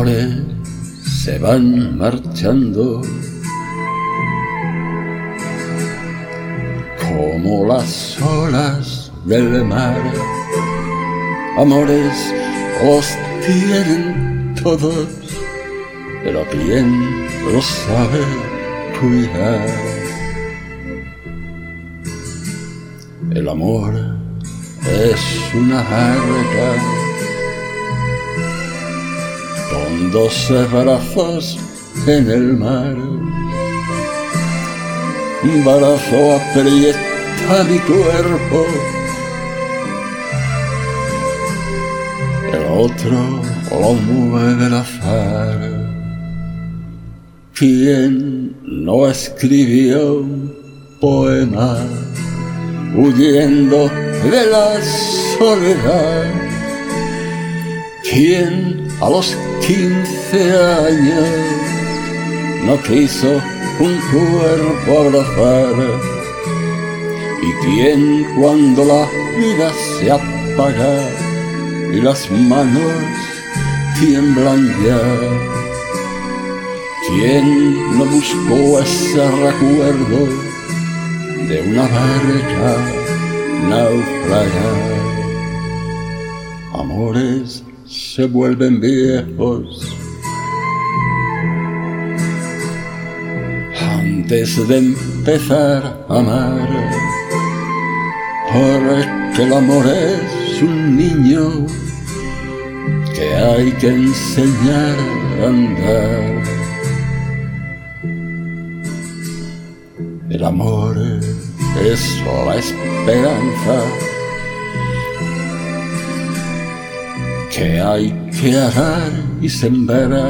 Amores se van marchando como las olas del mar. Amores los tienen todos, pero ¿quién los sabe cuidar? El amor es una barca con 12 brazos en el mar. Un brazo aprieta mi cuerpo, el otro lo mueve el azar. ¿Quién no escribió un poema huyendo de la soledad? ¿Quién a los 15 años no quiso un cuerpo abrazar? ¿Y quién cuando la vida se apaga y las manos tiemblan ya? ¿Quién no buscó ese recuerdo de una barca naufragar? Amores se vuelven viejos antes de empezar a amar, porque el amor es un niño que hay que enseñar a andar. El amor es la esperanza que hay que arar y sembrar.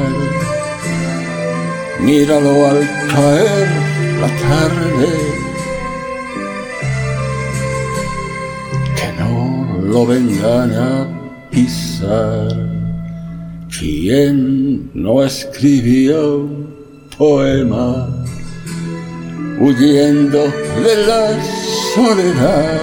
Míralo al caer la tarde, que no lo vengan a pisar. ¿Quién no escribió un poema huyendo de la soledad?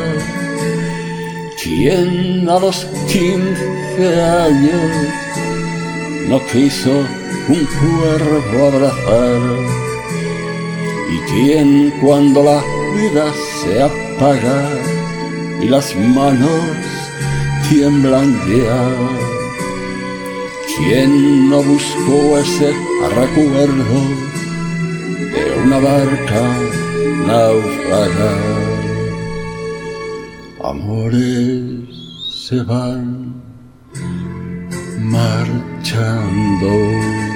¿Quién a los 15 años no quiso un cuerpo abrazar? ¿Y quién cuando la vida se apaga y las manos tiemblan ya? ¿Quién no buscó ese recuerdo de una barca naufragar? Amores se van marchando.